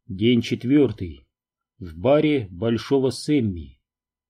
День 4. В баре Большого Сэмми.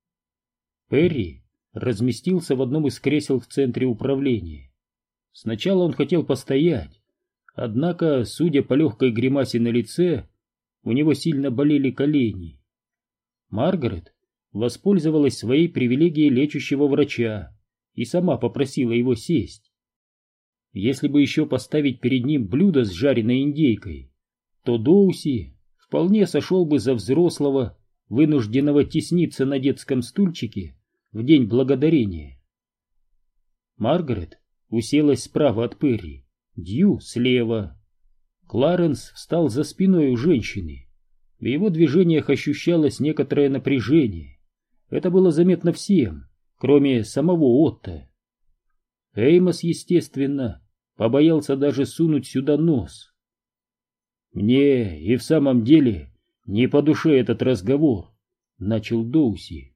Перри разместился в одном из кресел в центре управления. Сначала он хотел постоять, однако, судя по легкой гримасе на лице, у него сильно болели колени. Маргарет воспользовалась своей привилегией лечащего врача и сама попросила его сесть. Если бы еще поставить перед ним блюдо с жареной индейкой, то Доуси вполне сошел бы за взрослого, вынужденного тесниться на детском стульчике в день благодарения. Маргарет уселась справа от Перри, Дью слева. Кларенс встал за спиной у женщины. В его движениях ощущалось некоторое напряжение. Это было заметно всем, кроме самого Отто. Эймос, естественно, побоялся даже сунуть сюда нос. «Мне и в самом деле не по душе этот разговор», — начал Доуси.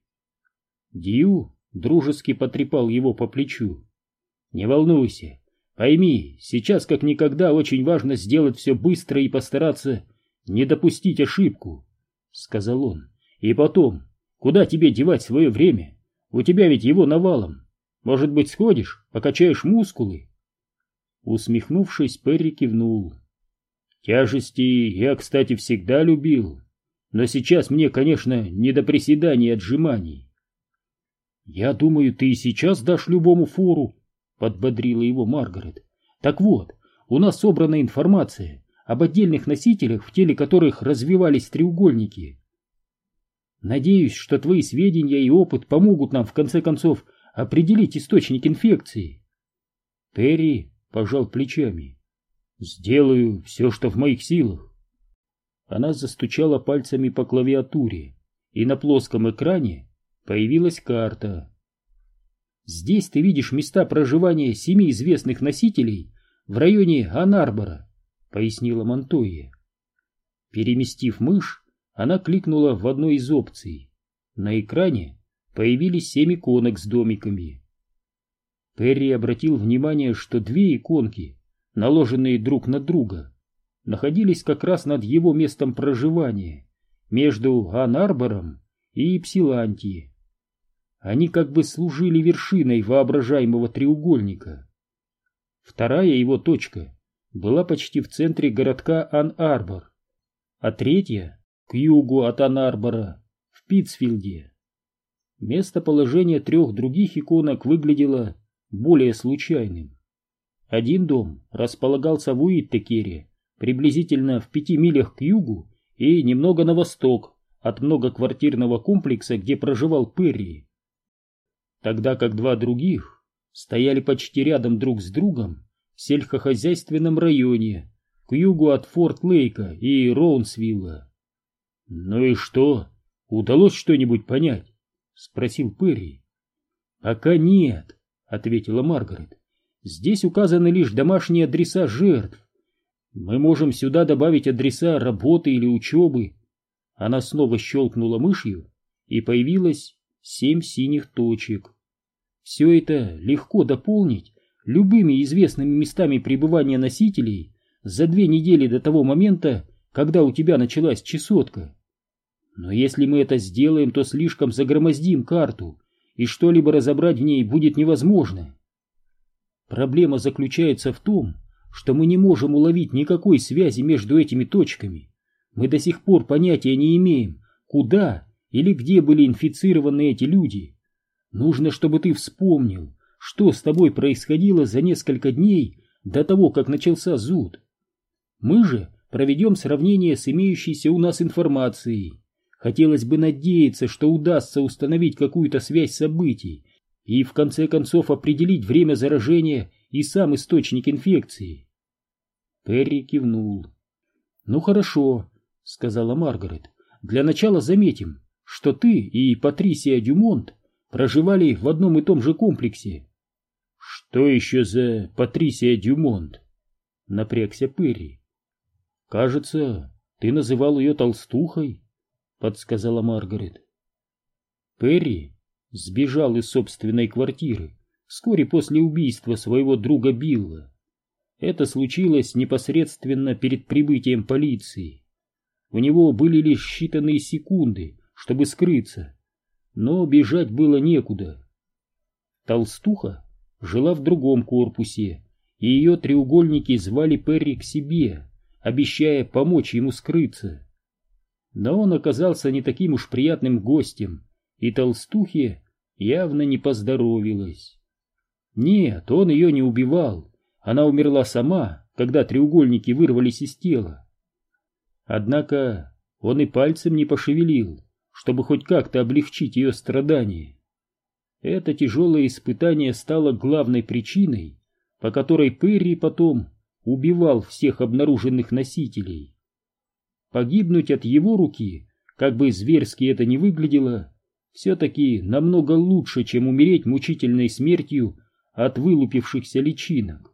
Дью дружески потрепал его по плечу. «Не волнуйся, пойми, сейчас как никогда очень важно сделать все быстро и постараться не допустить ошибку», — сказал он. «И потом, куда тебе девать свое время? У тебя ведь его навалом. Может быть, сходишь, покачаешь мускулы?» Усмехнувшись, Перри кивнул. «Тяжести я, кстати, всегда любил, но сейчас мне, конечно, не до приседаний и отжиманий». «Я думаю, ты и сейчас дашь любому фору», — подбодрила его Маргарет. «Так вот, у нас собрана информация об отдельных носителях, в теле которых развивались треугольники. Надеюсь, что твои сведения и опыт помогут нам в конце концов определить источник инфекции». Перри пожал плечами. «Сделаю все, что в моих силах». Она застучала пальцами по клавиатуре, и на плоском экране появилась карта. «Здесь ты видишь места проживания 7 известных носителей в районе Ан-Арбора», — пояснила Монтойя. Переместив мышь, она кликнула в одной из опций. На экране появились 7 иконок с домиками. Перри обратил внимание, что 2 иконки, наложенные друг на друга, находились как раз над его местом проживания, между Ан-Арбором и Ипсиланти. Они как бы служили вершиной воображаемого треугольника. Вторая его точка была почти в центре городка Ан-Арбор, а третья — к югу от Ан-Арбора, в Питтсфилде. Местоположение 3 других иконок выглядело более случайным. Один дом располагался в Уиттекере, приблизительно в 5 милях к югу и немного на восток от многоквартирного комплекса, где проживал Перри. Тогда как 2 других стояли почти рядом друг с другом в сельскохозяйственном районе, к югу от Форт-Лейка и Роунсвилла. «Ну и что? Удалось что-нибудь понять?» — спросил Перри. «Пока нет», — ответила Маргарет. «Здесь указаны лишь домашние адреса жертв. Мы можем сюда добавить адреса работы или учебы». Она снова щелкнула мышью, и появилось 7 синих точек. Все это легко дополнить любыми известными местами пребывания носителей за 2 недели до того момента, когда у тебя началась чесотка. Но если мы это сделаем, то слишком загромоздим карту, и что-либо разобрать в ней будет невозможно. Проблема заключается в том, что мы не можем уловить никакой связи между этими точками. Мы до сих пор понятия не имеем, куда или где были инфицированы эти люди. Нужно, чтобы ты вспомнил, что с тобой происходило за несколько дней до того, как начался зуд. Мы же проведем сравнение с имеющейся у нас информацией. Хотелось бы надеяться, что удастся установить какую-то связь событий и в конце концов определить время заражения и сам источник инфекции. Перри кивнул. «Ну хорошо», — сказала Маргарет. «Для начала заметим, что ты и Патрисия Дюмонт проживали в одном и том же комплексе». «Что еще за Патрисия Дюмонт?» — напрягся Перри. «Кажется, ты называл ее толстухой», — подсказала Маргарет. Перри сбежал из собственной квартиры вскоре после убийства своего друга Билла. Это случилось непосредственно перед прибытием полиции. у него были лишь считанные секунды, чтобы скрыться, но бежать было некуда. Толстуха жила в другом корпусе, и ее треугольники звали Перри к себе, обещая помочь ему скрыться. Но он оказался не таким уж приятным гостем, и толстухе явно не поздоровилось. Нет, он ее не убивал, она умерла сама, когда треугольники вырвались из тела. Однако он и пальцем не пошевелил, чтобы хоть как-то облегчить ее страдания. Это тяжелое испытание стало главной причиной, по которой Перри потом убивал всех обнаруженных носителей. Погибнуть от его руки, как бы зверски это ни выглядело, все-таки намного лучше, чем умереть мучительной смертью от вылупившихся личинок.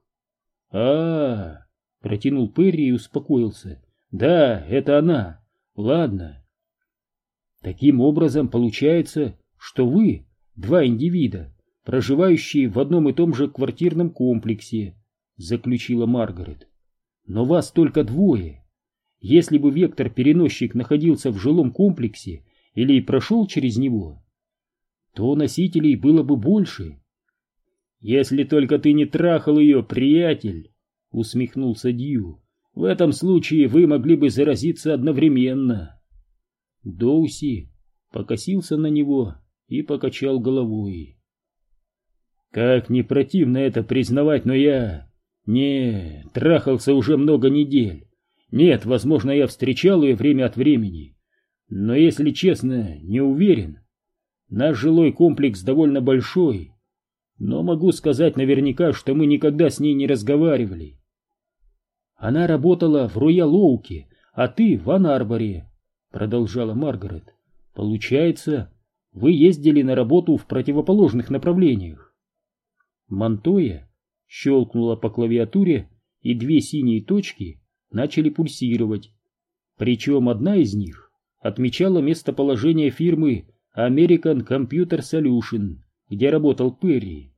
Протянул Перри и успокоился. «Да, это она. Ладно». Таким образом, получается, что вы два индивида, проживающие в одном и том же квартирном комплексе, заключила Маргарет. Но вас только двое. Если бы вектор-переносчик находился в жилом комплексе или прошел через него, то носителей было бы больше. Если только ты не трахал ее, приятель, усмехнулся Дью. В этом случае вы могли бы заразиться одновременно. Доуси покосился на него и покачал головой. Как не противно это признавать, но я не трахался уже много недель. Нет, возможно, я встречал ее время от времени, но, если честно, не уверен. Наш жилой комплекс довольно большой, но могу сказать наверняка, что мы никогда с ней не разговаривали. Она работала в Роял-Оуке, а ты в Ан-Арборе, продолжала Маргарет. Получается, вы ездили на работу в противоположных направлениях. Монтоя щелкнула по клавиатуре, и две синие точки начали пульсировать. Причем одна из них отмечала местоположение фирмы American Computer Solution, где работал Перри.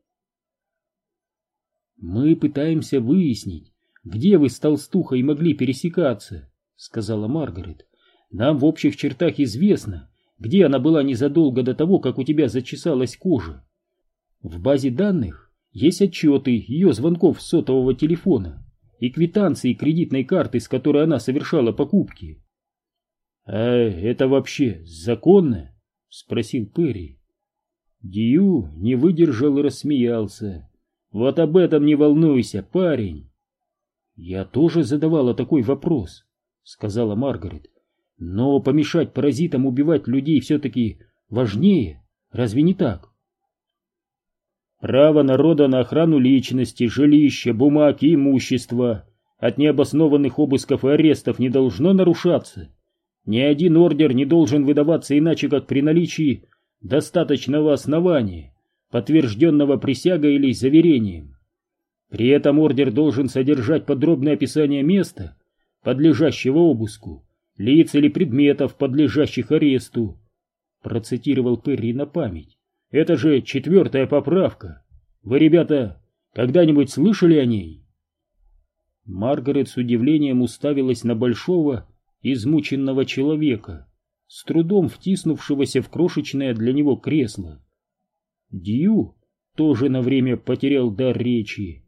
«Мы пытаемся выяснить, где вы с толстухой могли пересекаться», — сказала Маргарет. «Нам в общих чертах известно, где она была незадолго до того, как у тебя зачесалась кожа. В базе данных есть отчеты ее звонков с сотового телефона и квитанции кредитной карты, с которой она совершала покупки». «А это вообще законно?» — спросил Перри. Дью не выдержал и рассмеялся. «Вот об этом не волнуйся, парень». «Я тоже задавала такой вопрос», — сказала Маргарет. «Но помешать паразитам убивать людей все-таки важнее, разве не так?» «Право народа на охрану личности, жилища, бумаг и имущества от необоснованных обысков и арестов не должно нарушаться. Ни один ордер не должен выдаваться иначе, как при наличии достаточного основания, подтвержденного присягой или заверением. При этом ордер должен содержать подробное описание места, подлежащего обыску, лиц или предметов, подлежащих аресту», — процитировал Перри на память. «Это же 4-я поправка. Вы, ребята, когда-нибудь слышали о ней?» Маргарет с удивлением уставилась на большого, измученного человека, с трудом втиснувшегося в крошечное для него кресло. Дью тоже на время потерял дар речи.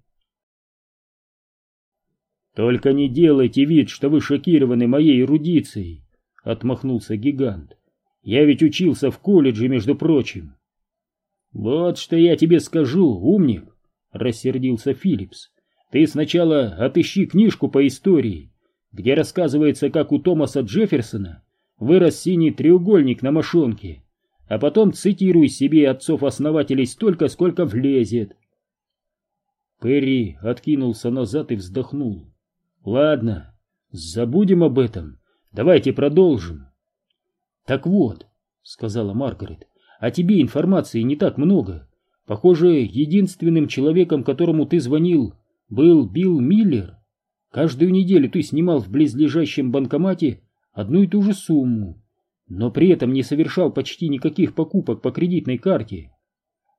«Только не делайте вид, что вы шокированы моей эрудицией», — отмахнулся гигант. «Я ведь учился в колледже, между прочим». «Вот что я тебе скажу, умник», — рассердился Филлипс. «Ты сначала отыщи книжку по истории, где рассказывается, как у Томаса Джефферсона вырос синий треугольник на мошонке, а потом цитируй себе отцов-основателей столько, сколько влезет». Перри откинулся назад и вздохнул. «Ладно, забудем об этом. Давайте продолжим». «Так вот», — сказала Маргарет, — «о тебе информации не так много. Похоже, единственным человеком, которому ты звонил, был Билл Миллер. Каждую неделю ты снимал в близлежащем банкомате одну и ту же сумму, но при этом не совершал почти никаких покупок по кредитной карте».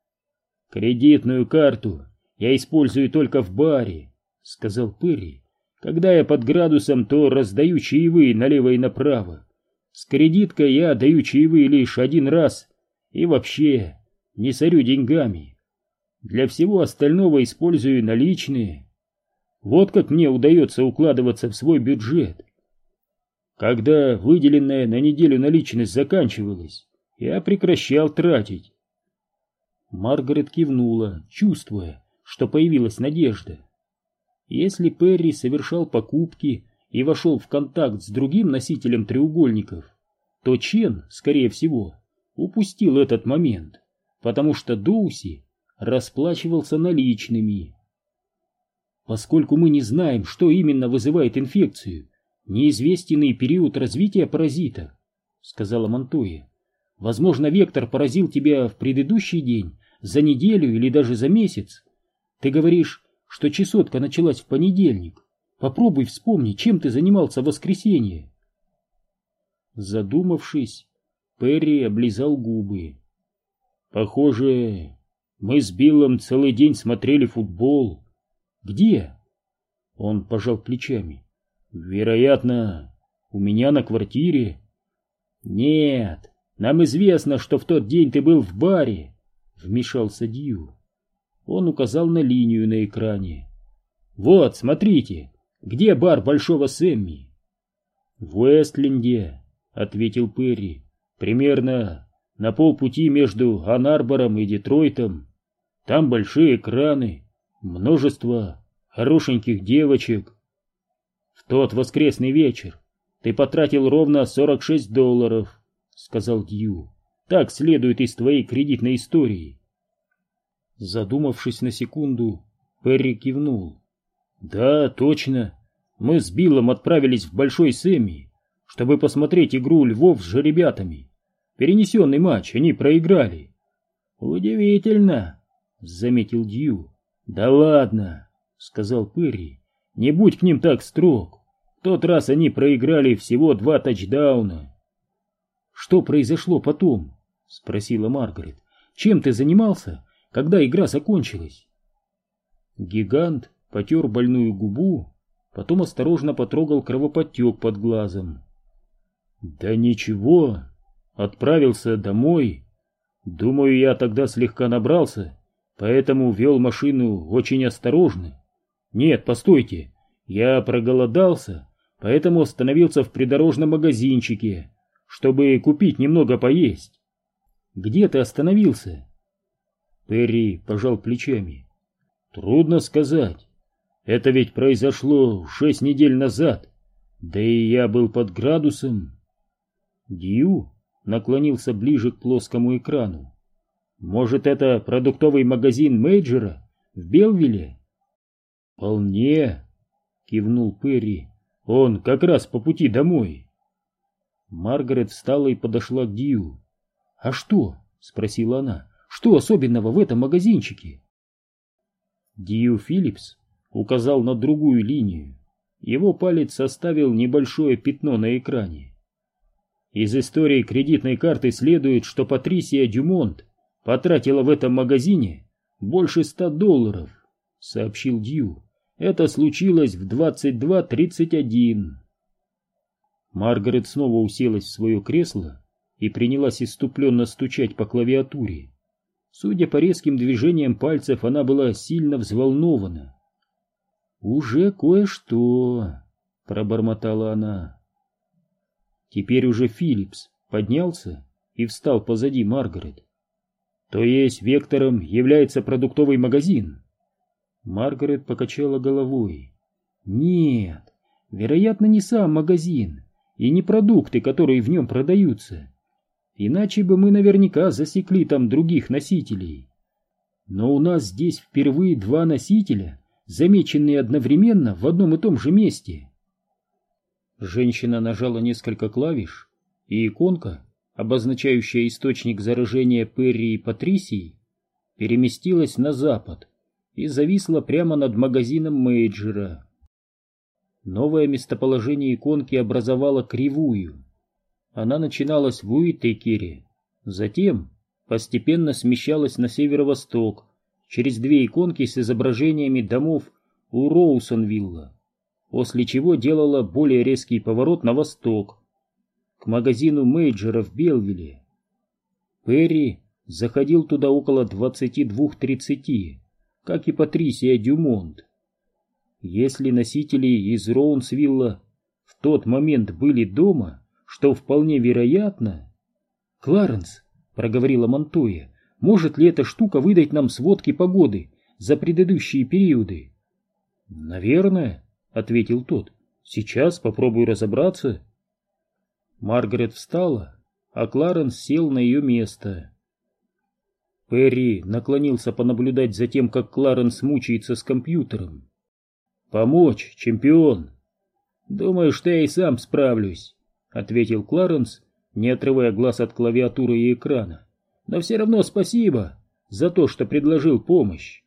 «Кредитную карту я использую только в баре», — сказал Перри. Когда я под градусом, то раздаю чаевые налево и направо. С кредиткой я даю чаевые лишь один раз и вообще не сорю деньгами. Для всего остального использую наличные. Вот как мне удается укладываться в свой бюджет. Когда выделенная на неделю наличность заканчивалась, я прекращал тратить. Маргарет кивнула, чувствуя, что появилась надежда. Если Перри совершал покупки и вошел в контакт с другим носителем треугольников, то Чен, скорее всего, упустил этот момент, потому что Доуси расплачивался наличными. Поскольку мы не знаем, что именно вызывает инфекцию, неизвестен и период развития паразита, сказала Монтойя. Возможно, вектор поразил тебя в предыдущий день, за неделю или даже за месяц. Ты говоришь, что чесотка началась в понедельник. Попробуй вспомни, чем ты занимался в воскресенье. Задумавшись, Перри облизал губы. Похоже, мы с Биллом целый день смотрели футбол. Где? Он пожал плечами. Вероятно, у меня на квартире. Нет, нам известно, что в тот день ты был в баре, вмешался Дью. Он указал на линию на экране. Вот, смотрите, где бар Большого Сэмми? В Уэстленде, ответил Перри, примерно на полпути между Ан-Арбором и Детройтом. Там большие экраны, множество хорошеньких девочек. В тот воскресный вечер ты потратил ровно $46, сказал Дью. Так следует из твоей кредитной истории. Задумавшись на секунду, Перри кивнул. Да, точно. Мы с Биллом отправились в Большой Сэмми, чтобы посмотреть игру Львов с жеребятами. Перенесенный матч они проиграли. Удивительно, заметил Дью. Да ладно, сказал Перри. Не будь к ним так строг. В тот раз они проиграли всего 2 тачдауна. Что произошло потом? Спросила Маргарет. Чем ты занимался, когда игра закончилась? Гигант потер больную губу, потом осторожно потрогал кровоподтек под глазом. Да ничего, отправился домой. Думаю, я тогда слегка набрался, поэтому вел машину очень осторожно. Нет, постойте, я проголодался, поэтому остановился в придорожном магазинчике, чтобы купить немного поесть. Где ты остановился? Перри пожал плечами. Трудно сказать. Это ведь произошло 6 недель назад, да и я был под градусом. Дью наклонился ближе к плоскому экрану. Может, это продуктовый магазин Мейджора в Белвилле? Вполне, кивнул Перри. Он как раз по пути домой. Маргарет встала и подошла к Дью. А что? Спросила она. Что особенного в этом магазинчике? Дью Филлипс указал на другую линию. Его палец составил небольшое пятно на экране. Из истории кредитной карты следует, что Патрисия Дюмонт потратила в этом магазине больше $100, сообщил Дью. Это случилось в 22:31. Маргарет снова уселась в свое кресло и принялась исступленно стучать по клавиатуре. Судя по резким движениям пальцев, она была сильно взволнована. «Уже кое-что», — пробормотала она. Теперь уже Филлипс поднялся и встал позади Маргарет. «То есть вектором является продуктовый магазин?» Маргарет покачала головой. «Нет, вероятно, не сам магазин и не продукты, которые в нем продаются. Иначе бы мы наверняка засекли там других носителей. Но у нас здесь впервые 2 носителя, замеченные одновременно в одном и том же месте». Женщина нажала несколько клавиш, и иконка, обозначающая источник заражения Перри и Патрисии, переместилась на запад и зависла прямо над магазином Мейджера. Новое местоположение иконки образовало кривую. Она начиналась в Уитакере, затем постепенно смещалась на северо-восток через 2 иконки с изображениями домов у Роусонвилла. после чего делала более резкий поворот на восток, к магазину Мейджора в Белвилле. Перри заходил туда около 22:30, как и Патрисия Дюмонт. Если носители из Роунсвилла в тот момент были дома, что вполне вероятно... «Кларенс», — проговорила Монтоя, — «может ли эта штука выдать нам сводки погоды за предыдущие периоды?» «Наверное», — ответил тот. «Сейчас попробую разобраться». Маргарет встала, а Кларенс сел на ее место. Перри наклонился понаблюдать за тем, как Кларенс мучается с компьютером. «Помочь, чемпион?» «Думаю, что я и сам справлюсь», — ответил Кларенс, не отрывая глаз от клавиатуры и экрана. «Но все равно спасибо за то, что предложил помощь».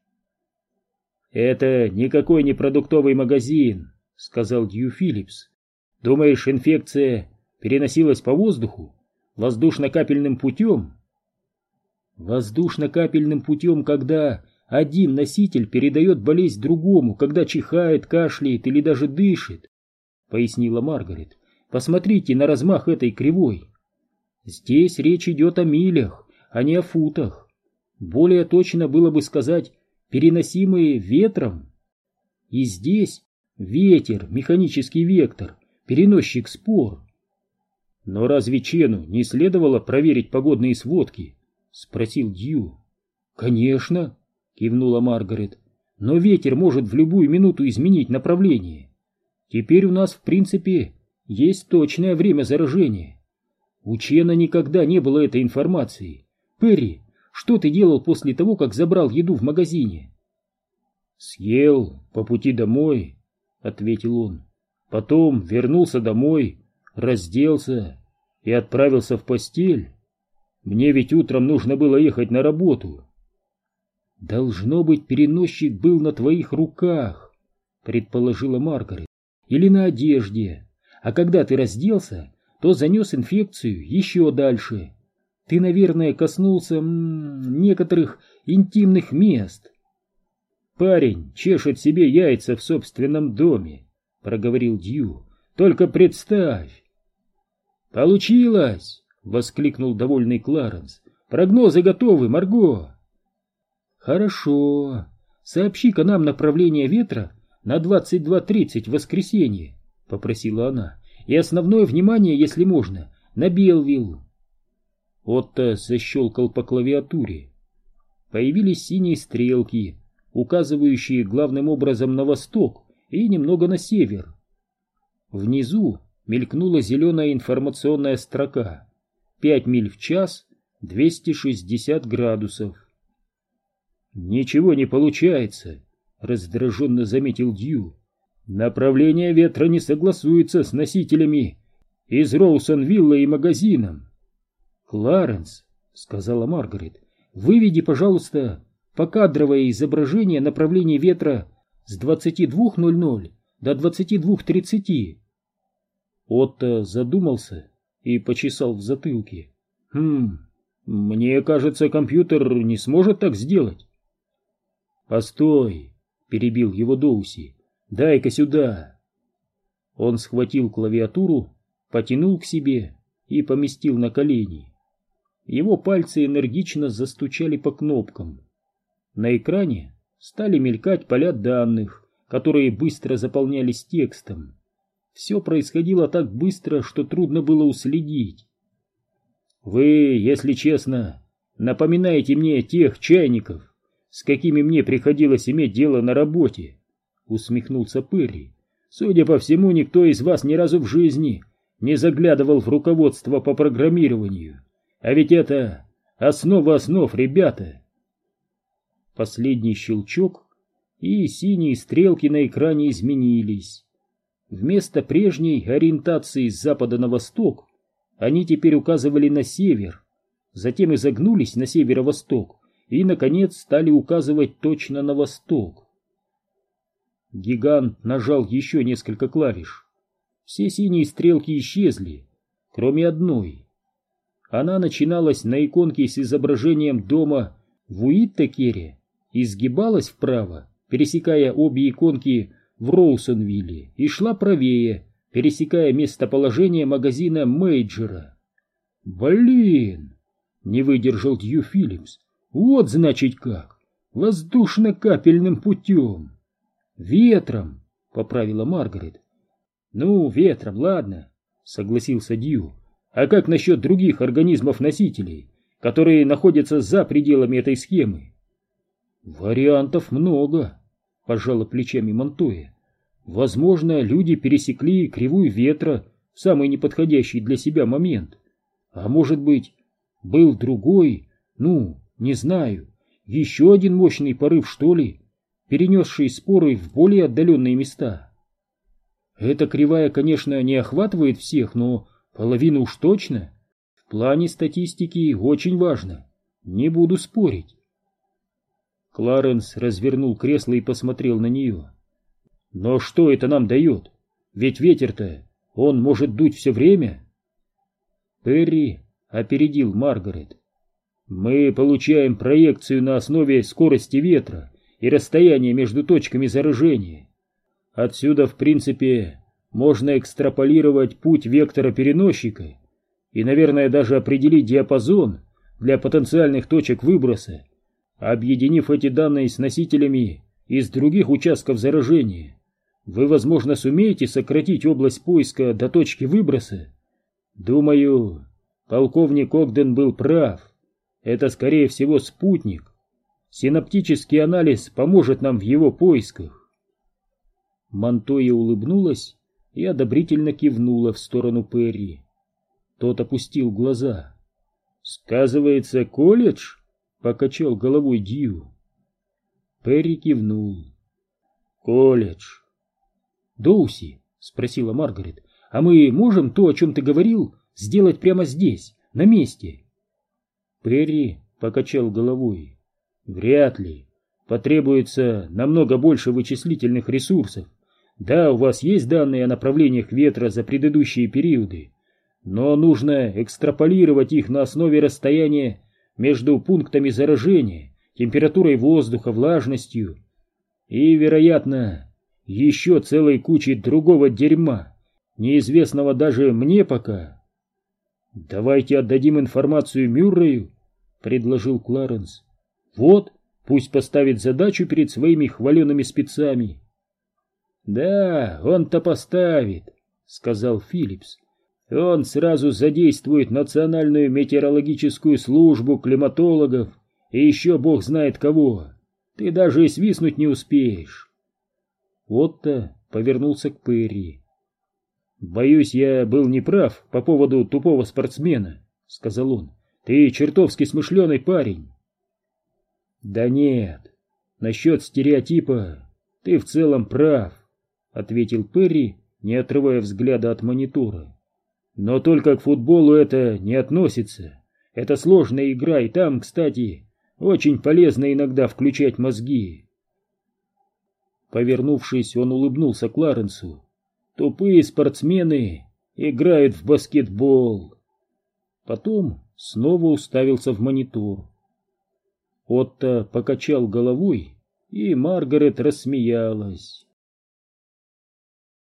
«Это никакой не продуктовый магазин», — сказал Дью Филлипс. «Думаешь, инфекция переносилась по воздуху? Воздушно-капельным путем?» «Воздушно-капельным путем, когда один носитель передает болезнь другому, когда чихает, кашляет или даже дышит», — пояснила Маргарет. «Посмотрите на размах этой кривой. Здесь речь идет о милях, а не о футах. Более точно было бы сказать переносимые ветром. И здесь ветер, механический вектор, переносчик спор». «Но разве Чену не следовало проверить погодные сводки?» — спросил Дью. «Конечно», — кивнула Маргарет, — «но ветер может в любую минуту изменить направление. Теперь у нас, в принципе, есть точное время заражения. У Чена никогда не было этой информации. Перри, что ты делал после того, как забрал еду в магазине?» «Съел по пути домой», — ответил он. «Потом вернулся домой, разделся и отправился в постель. Мне ведь утром нужно было ехать на работу». «Должно быть, переносчик был на твоих руках», — предположила Маргарет, — «или на одежде. А когда ты разделся, то занес инфекцию еще дальше. Ты, наверное, коснулся некоторых интимных мест». «Парень чешет себе яйца в собственном доме», — проговорил Дью. «Только представь!» «Получилось!» — воскликнул довольный Кларенс. «Прогнозы готовы, Марго!» «Хорошо. Сообщи-ка нам направление ветра на 22:30 в воскресенье», — попросила она. «И основное внимание, если можно, на Белвилл». Отто защелкал по клавиатуре. Появились синие стрелки, указывающие главным образом на восток и немного на север. Внизу мелькнула зеленая информационная строка: 5 миль в час, 260 градусов. «Ничего не получается», — раздраженно заметил Дью. «Направление ветра не согласуется с носителями из Роусонвилла и магазином». «Кларенс», — сказала Маргарет, — «выведи, пожалуйста, покадровое изображение направления ветра с 22:00 до 22:30. Отто задумался и почесал в затылке. Мне кажется, компьютер не сможет так сделать». «Постой», — перебил его Доуси, — «дай-ка сюда». Он схватил клавиатуру, потянул к себе и поместил на колени. Его пальцы энергично застучали по кнопкам. На экране стали мелькать поля данных, которые быстро заполнялись текстом. Все происходило так быстро, что трудно было уследить. «Вы, если честно, напоминаете мне тех чайников, с какими мне приходилось иметь дело на работе», — усмехнулся Перри. «Судя по всему, никто из вас ни разу в жизни не заглядывал в руководство по программированию. А ведь это основа основ, ребята». Последний щелчок, и синие стрелки на экране изменились. Вместо прежней ориентации с запада на восток они теперь указывали на север, затем изогнулись на северо-восток и, наконец, стали указывать точно на восток. Гигант нажал еще несколько клавиш. Все синие стрелки исчезли, кроме одной. Она начиналась на иконке с изображением дома в Уиттакере и сгибалась вправо, пересекая обе иконки в Роусонвилле и шла правее, пересекая местоположение магазина Мейджора. «Блин!» — не выдержал Дью Филлипс. «Вот, значит, как! Воздушно-капельным путем!» «Ветром!» — поправила Маргарет. «Ну, ветром, ладно», — согласился Дью. «А как насчет других организмов-носителей, которые находятся за пределами этой схемы?» «Вариантов много», — пожала плечами Монтоя. «Возможно, люди пересекли кривую ветра в самый неподходящий для себя момент. А может быть, был другой, не знаю, еще один мощный порыв, что ли, перенесший споры в более отдаленные места. Эта кривая, конечно, не охватывает всех, но половину уж точно. В плане статистики очень важно. Не буду спорить». Кларенс развернул кресло и посмотрел на нее. «Но что это нам дает? Ведь ветер-то, он может дуть все время». Перри опередил Маргарет. «Мы получаем проекцию на основе скорости ветра и расстояния между точками заражения. Отсюда, в принципе, можно экстраполировать путь вектора переносчика и, наверное, даже определить диапазон для потенциальных точек выброса, объединив эти данные с носителями из других участков заражения. Вы, возможно, сумеете сократить область поиска до точки выброса. Думаю, полковник Огден был прав. Это, скорее всего, спутник. Синаптический анализ поможет нам в его поисках». Монтоя улыбнулась и одобрительно кивнула в сторону Перри. Тот опустил глаза. «Сказывается, колледж?» — покачал головой Дью. Перри кивнул. «Колледж». «Доуси», — спросила Маргарет, — «а мы можем то, о чем ты говорил, сделать прямо здесь, на месте?» Перри покачал головой. «Вряд ли. Потребуется намного больше вычислительных ресурсов. Да, у вас есть данные о направлениях ветра за предыдущие периоды, но нужно экстраполировать их на основе расстояния между пунктами заражения, температурой воздуха, влажностью и, вероятно, еще целой кучей другого дерьма, неизвестного даже мне пока». «Давайте отдадим информацию Мюррею», — предложил Кларенс. «Вот, пусть поставит задачу перед своими хваленными спецами». «Да, он-то поставит», — сказал Филлипс. «Он сразу задействует Национальную метеорологическую службу, климатологов и еще бог знает кого. Ты даже и свистнуть не успеешь». Отто повернулся к Перри. «Боюсь, я был неправ по поводу тупого спортсмена», — сказал он. «Ты чертовски смышленый парень». «Да нет, насчет стереотипа ты в целом прав», — ответил Перри, не отрывая взгляда от монитора. «Но только к футболу это не относится. Это сложная игра, и там, кстати, очень полезно иногда включать мозги». Повернувшись, он улыбнулся Кларенсу. «Тупые спортсмены играют в баскетбол». Потом снова уставился в монитор. Отто покачал головой, и Маргарет рассмеялась.